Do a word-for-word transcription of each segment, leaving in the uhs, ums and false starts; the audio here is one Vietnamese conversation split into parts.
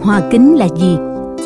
Hòa kính là gì?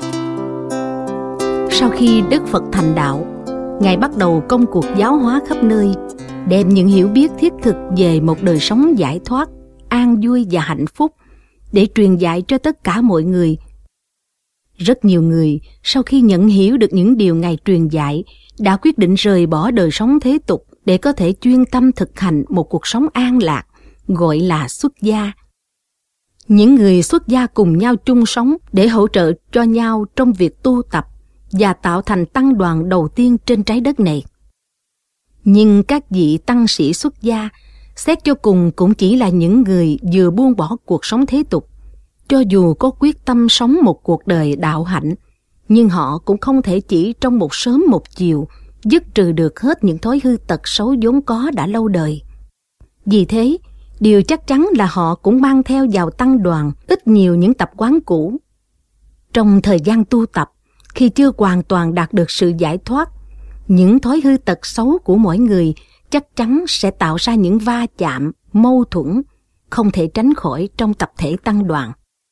Sau khi Đức Phật thành đạo, Ngài bắt đầu công cuộc giáo hóa khắp nơi, đem những hiểu biết thiết thực về một đời sống giải thoát, an vui và hạnh phúc để truyền dạy cho tất cả mọi người. Rất nhiều người sau khi nhận hiểu được những điều Ngài truyền dạy đã quyết định rời bỏ đời sống thế tục để có thể chuyên tâm thực hành một cuộc sống an lạc, gọi là xuất gia. Những người xuất gia cùng nhau chung sống để hỗ trợ cho nhau trong việc tu tập và tạo thành tăng đoàn đầu tiên trên trái đất này. Nhưng các vị tăng sĩ xuất gia xét cho cùng cũng chỉ là những người vừa buông bỏ cuộc sống thế tục. Cho dù có quyết tâm sống một cuộc đời đạo hạnh, nhưng họ cũng không thể chỉ trong một sớm một chiều dứt trừ được hết những thói hư tật xấu vốn có đã lâu đời. Vì thế, điều chắc chắn là họ cũng mang theo vào tăng đoàn ít nhiều những tập quán cũ. Trong thời gian tu tập, khi chưa hoàn toàn đạt được sự giải thoát, những thói hư tật xấu của mỗi người chắc chắn sẽ tạo ra những va chạm, mâu thuẫn, không thể tránh khỏi trong tập thể tăng đoàn.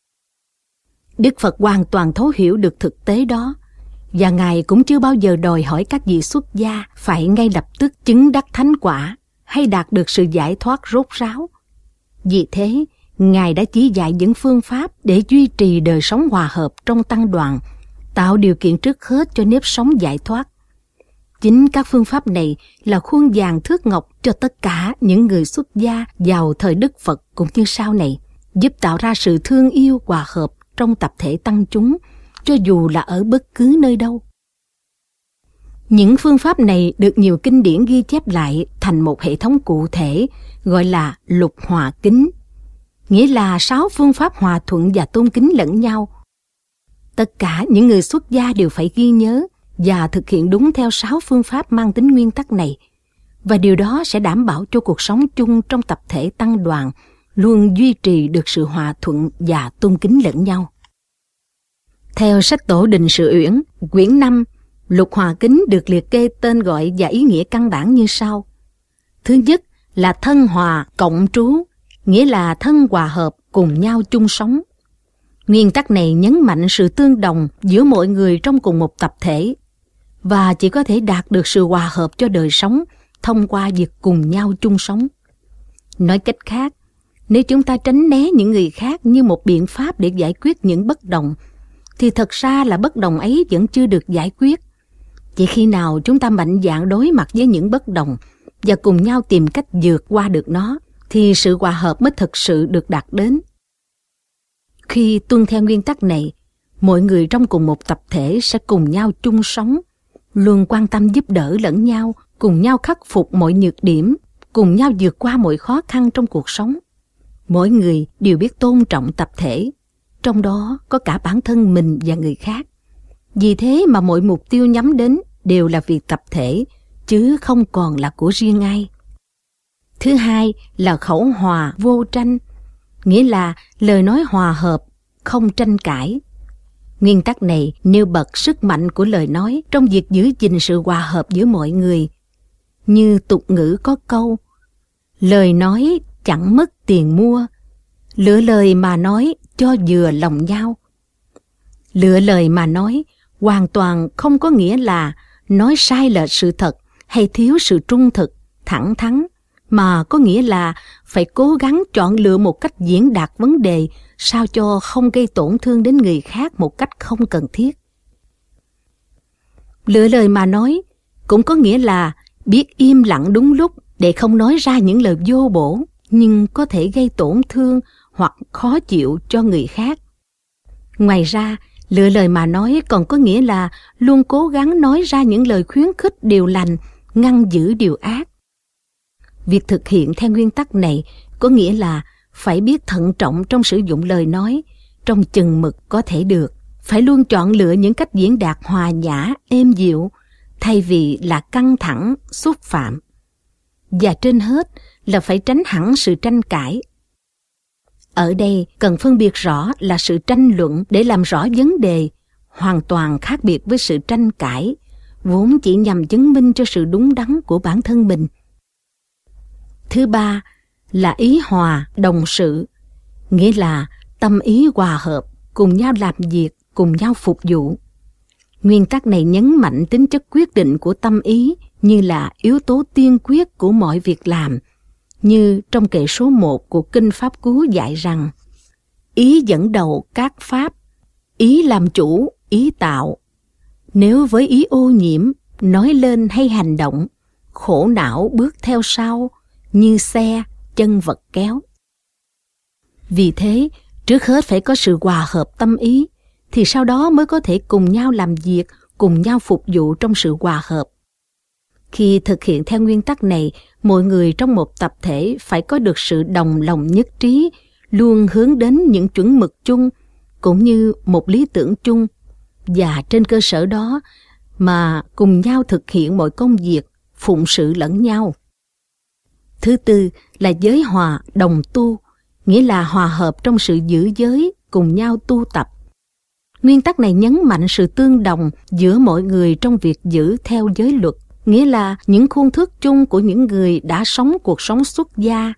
Đức Phật hoàn toàn thấu hiểu được thực tế đó, và Ngài cũng chưa bao giờ đòi hỏi các vị xuất gia phải ngay lập tức chứng đắc thánh quả hay đạt được sự giải thoát rốt ráo. Vì thế, Ngài đã chỉ dạy những phương pháp để duy trì đời sống hòa hợp trong tăng đoàn, tạo điều kiện trước hết cho nếp sống giải thoát. Chính các phương pháp này là khuôn vàng thước ngọc cho tất cả những người xuất gia vào thời Đức Phật cũng như sau này, giúp tạo ra sự thương yêu hòa hợp trong tập thể tăng chúng, cho dù là ở bất cứ nơi đâu. Những phương pháp này được nhiều kinh điển ghi chép lại thành một hệ thống cụ thể gọi là lục hòa kính, nghĩa là sáu phương pháp hòa thuận và tôn kính lẫn nhau. Tất cả những người xuất gia đều phải ghi nhớ và thực hiện đúng theo sáu phương pháp mang tính nguyên tắc này, và điều đó sẽ đảm bảo cho cuộc sống chung trong tập thể tăng đoàn luôn duy trì được sự hòa thuận và tôn kính lẫn nhau. Theo sách Tổ Đình Sự Uyển, quyển năm, lục hòa kính được liệt kê tên gọi và ý nghĩa căn bản như sau. Thứ nhất là thân hòa cộng trú, nghĩa là thân hòa hợp cùng nhau chung sống. Nguyên tắc này nhấn mạnh sự tương đồng giữa mọi người trong cùng một tập thể, và chỉ có thể đạt được sự hòa hợp cho đời sống thông qua việc cùng nhau chung sống. Nói cách khác, nếu chúng ta tránh né những người khác như một biện pháp để giải quyết những bất đồng, thì thật ra là bất đồng ấy vẫn chưa được giải quyết. Chỉ khi nào chúng ta mạnh dạn đối mặt với những bất đồng và cùng nhau tìm cách vượt qua được nó, thì sự hòa hợp mới thực sự được đạt đến. Khi tuân theo nguyên tắc này, mọi người trong cùng một tập thể sẽ cùng nhau chung sống, luôn quan tâm giúp đỡ lẫn nhau, cùng nhau khắc phục mọi nhược điểm, cùng nhau vượt qua mọi khó khăn trong cuộc sống. Mỗi người đều biết tôn trọng tập thể, trong đó có cả bản thân mình và người khác. Vì thế mà mọi mục tiêu nhắm đến đều là việc tập thể, chứ không còn là của riêng ai. Thứ hai là khẩu hòa vô tranh, nghĩa là lời nói hòa hợp, không tranh cãi. Nguyên tắc này nêu bật sức mạnh của lời nói trong việc giữ gìn sự hòa hợp giữa mọi người. Như tục ngữ có câu, lời nói chẳng mất tiền mua, lựa lời mà nói cho vừa lòng nhau. Lựa lời mà nói hoàn toàn không có nghĩa là nói sai lệch sự thật hay thiếu sự trung thực, thẳng thắn, mà có nghĩa là phải cố gắng chọn lựa một cách diễn đạt vấn đề sao cho không gây tổn thương đến người khác một cách không cần thiết. Lựa lời mà nói cũng có nghĩa là biết im lặng đúng lúc để không nói ra những lời vô bổ nhưng có thể gây tổn thương hoặc khó chịu cho người khác. Ngoài ra, lựa lời mà nói còn có nghĩa là luôn cố gắng nói ra những lời khuyến khích điều lành, ngăn giữ điều ác. Việc thực hiện theo nguyên tắc này có nghĩa là phải biết thận trọng trong sử dụng lời nói, trong chừng mực có thể được, phải luôn chọn lựa những cách diễn đạt hòa nhã, êm dịu, thay vì là căng thẳng, xúc phạm. Và trên hết là phải tránh hẳn sự tranh cãi. Ở đây cần phân biệt rõ là sự tranh luận để làm rõ vấn đề, hoàn toàn khác biệt với sự tranh cãi, vốn chỉ nhằm chứng minh cho sự đúng đắn của bản thân mình. Thứ ba là ý hòa đồng sự, nghĩa là tâm ý hòa hợp, cùng nhau làm việc, cùng nhau phục vụ. Nguyên tắc này nhấn mạnh tính chất quyết định của tâm ý như là yếu tố tiên quyết của mọi việc làm, như trong kệ số một của Kinh Pháp Cú dạy rằng: ý dẫn đầu các pháp, ý làm chủ, ý tạo. Nếu với ý ô nhiễm, nói lên hay hành động, khổ não bước theo sau, như xe, chân vật kéo. Vì thế, trước hết phải có sự hòa hợp tâm ý, thì sau đó mới có thể cùng nhau làm việc, cùng nhau phục vụ trong sự hòa hợp. Khi thực hiện theo nguyên tắc này, mọi người trong một tập thể phải có được sự đồng lòng nhất trí, luôn hướng đến những chuẩn mực chung, cũng như một lý tưởng chung, và trên cơ sở đó mà cùng nhau thực hiện mọi công việc, phụng sự lẫn nhau. Thứ tư là giới hòa đồng tu, nghĩa là hòa hợp trong sự giữ giới, cùng nhau tu tập. Nguyên tắc này nhấn mạnh sự tương đồng giữa mọi người trong việc giữ theo giới luật, nghĩa là những khuôn thước chung của những người đã sống cuộc sống xuất gia.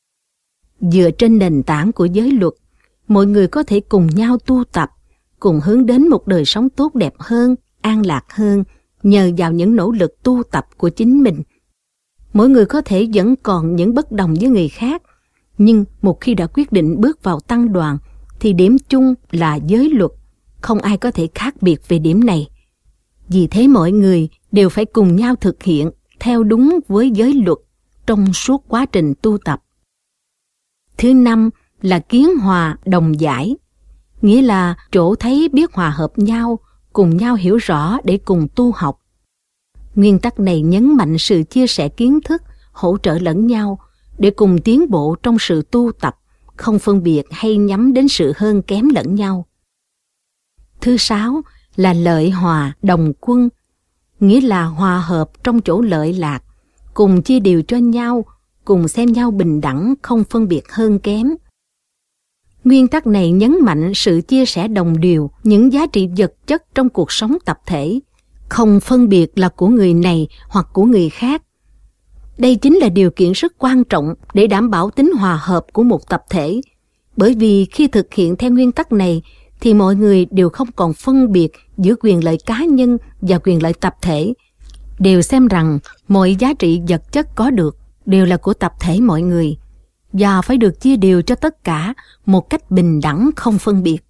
Dựa trên nền tảng của giới luật, mọi người có thể cùng nhau tu tập, cùng hướng đến một đời sống tốt đẹp hơn, an lạc hơn, nhờ vào những nỗ lực tu tập của chính mình. Mỗi người có thể vẫn còn những bất đồng với người khác, nhưng một khi đã quyết định bước vào tăng đoàn, thì điểm chung là giới luật, không ai có thể khác biệt về điểm này. Vì thế mọi người đều phải cùng nhau thực hiện theo đúng với giới luật trong suốt quá trình tu tập. Thứ năm là kiến hòa đồng giải, nghĩa là chỗ thấy biết hòa hợp nhau, cùng nhau hiểu rõ để cùng tu học. Nguyên tắc này nhấn mạnh sự chia sẻ kiến thức, hỗ trợ lẫn nhau để cùng tiến bộ trong sự tu tập, không phân biệt hay nhắm đến sự hơn kém lẫn nhau. Thứ sáu là lợi hòa đồng quân, nghĩa là hòa hợp trong chỗ lợi lạc, cùng chia điều cho nhau, cùng xem nhau bình đẳng, không phân biệt hơn kém. Nguyên tắc này nhấn mạnh sự chia sẻ đồng điều những giá trị vật chất trong cuộc sống tập thể, không phân biệt là của người này hoặc của người khác. Đây chính là điều kiện rất quan trọng để đảm bảo tính hòa hợp của một tập thể, bởi vì khi thực hiện theo nguyên tắc này thì mọi người đều không còn phân biệt giữa quyền lợi cá nhân và quyền lợi tập thể, đều xem rằng mọi giá trị vật chất có được đều là của tập thể mọi người, và phải được chia đều cho tất cả một cách bình đẳng không phân biệt.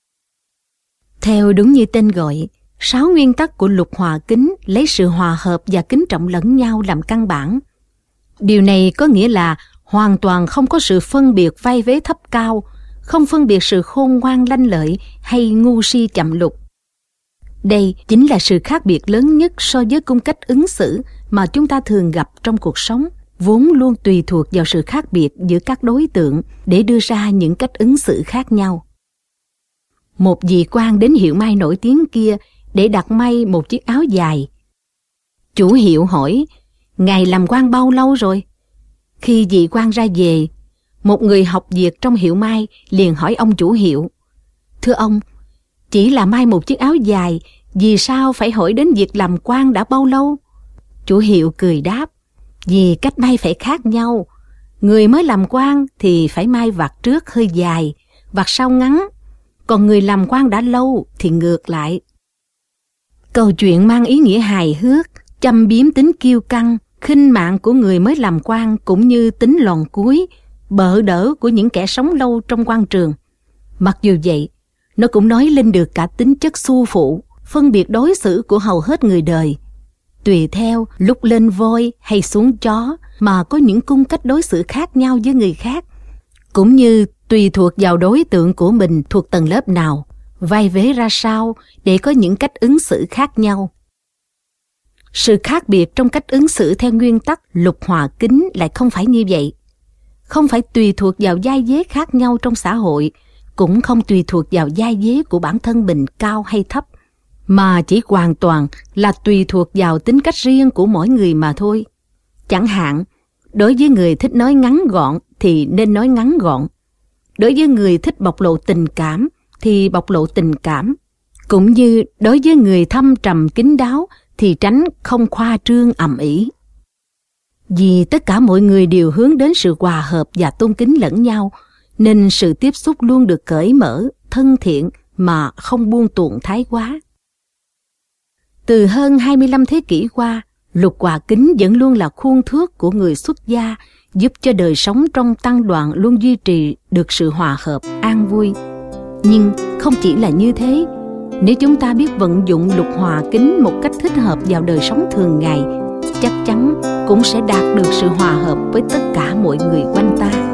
Theo đúng như tên gọi, sáu nguyên tắc của luật hòa kính lấy sự hòa hợp và kính trọng lẫn nhau làm căn bản. Điều này có nghĩa là hoàn toàn không có sự phân biệt vai vế thấp cao, không phân biệt sự khôn ngoan lanh lợi hay ngu si chậm lục. Đây chính là sự khác biệt lớn nhất so với cung cách ứng xử mà chúng ta thường gặp trong cuộc sống, vốn luôn tùy thuộc vào sự khác biệt giữa các đối tượng để đưa ra những cách ứng xử khác nhau. Một vị quan đến hiệu may nổi tiếng kia để đặt may một chiếc áo dài. Chủ hiệu hỏi: "Ngài làm quan bao lâu rồi?" Khi vị quan ra về, một người học việc trong hiệu may liền hỏi ông chủ hiệu: "Thưa ông, chỉ là may một chiếc áo dài, vì sao phải hỏi đến việc làm quan đã bao lâu?" Chủ hiệu cười đáp: "Vì cách may phải khác nhau. Người mới làm quan thì phải may vạt trước hơi dài, vạt sau ngắn, còn người làm quan đã lâu thì ngược lại." Câu chuyện mang ý nghĩa hài hước, châm biếm tính kiêu căng, khinh mạng của người mới làm quan, cũng như tính lòn cúi, bợ đỡ của những kẻ sống lâu trong quan trường. Mặc dù vậy, nó cũng nói lên được cả tính chất xu phụ, phân biệt đối xử của hầu hết người đời. Tùy theo lúc lên voi hay xuống chó mà có những cung cách đối xử khác nhau với người khác, cũng như tùy thuộc vào đối tượng của mình thuộc tầng lớp nào, vai vế ra sao để có những cách ứng xử khác nhau. Sự khác biệt trong cách ứng xử theo nguyên tắc luật hòa kính lại không phải như vậy. Không phải tùy thuộc vào giai vế khác nhau trong xã hội, cũng không tùy thuộc vào giai vế của bản thân mình cao hay thấp, mà chỉ hoàn toàn là tùy thuộc vào tính cách riêng của mỗi người mà thôi. Chẳng hạn, đối với người thích nói ngắn gọn thì nên nói ngắn gọn. Đối với người thích bộc lộ tình cảm thì bộc lộ tình cảm. Cũng như đối với người thâm trầm kín đáo thì tránh không khoa trương ầm ĩ. Vì tất cả mọi người đều hướng đến sự hòa hợp và tôn kính lẫn nhau, nên sự tiếp xúc luôn được cởi mở, thân thiện, mà không buông tuồng thái quá. Từ hơn hai mươi lăm thế kỷ qua, lục hòa kính vẫn luôn là khuôn thước của người xuất gia, giúp cho đời sống trong tăng đoàn luôn duy trì được sự hòa hợp, an vui. Nhưng không chỉ là như thế, nếu chúng ta biết vận dụng lục hòa kính một cách thích hợp vào đời sống thường ngày, chắc chắn cũng sẽ đạt được sự hòa hợp với tất cả mọi người quanh ta.